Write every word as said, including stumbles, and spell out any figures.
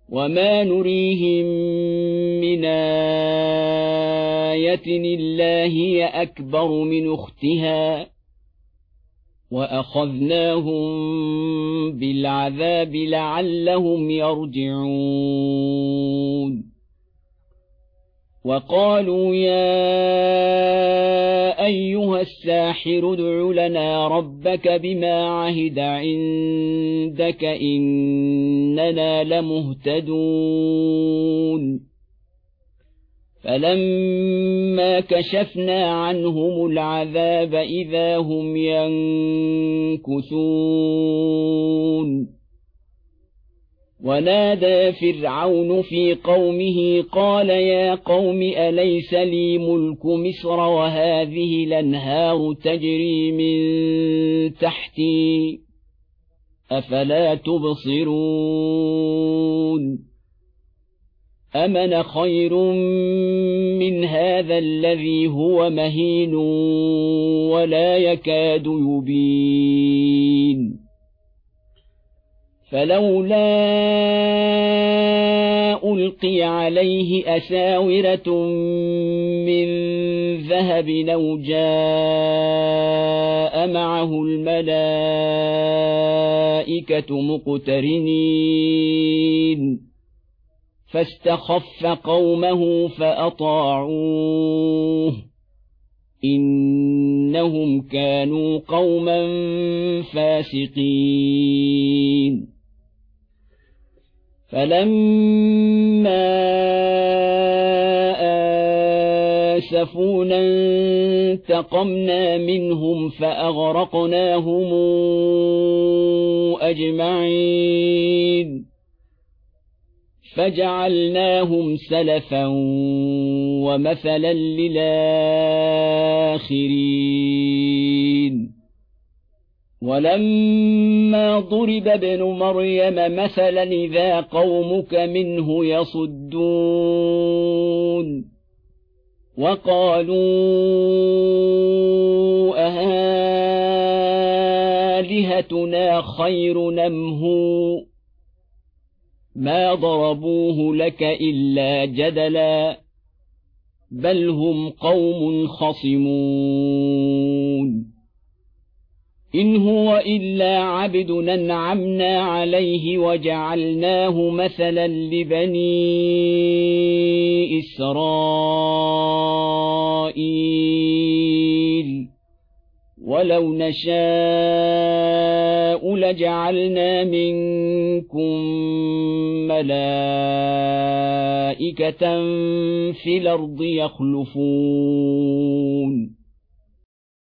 وما نريهم من آية إلا هي أكبر من أختها وأخذناهم بالعذاب لعلهم يرجعون وقالوا يا أيها الساحر ادع لنا ربك بما عهد عندك إننا لمهتدون فلما كشفنا عنهم العذاب إذا هم ينكثون ونادى فرعون في قومه قال يا قوم أليس لي ملك مصر وهذه الأنهار تجري من تحتي أفلا تبصرون أمن خير من هذا الذي هو مهين ولا يكاد يبين فلولا ألقي عليه أساورة من ذهب أو جاء معه الملائكة مقترنين فاستخف قومه فأطاعوه إنهم كانوا قوما فاسقين فلما آسفونا انتقمنا منهم فأغرقناهم أجمعين فجعلناهم سلفا ومثلا للآخرين ولما ضرب ابن مريم مثلا إذا قومك منه يصدون وقالوا أهالهتنا خير أم هو ما ضربوه لك إلا جدلا بل هم قوم خصمون إن هو إلا عبد أنعمنا عليه وجعلناه مثلا لبني إسرائيل ولو نشاء لجعلنا منكم ملائكة في الأرض يخلفون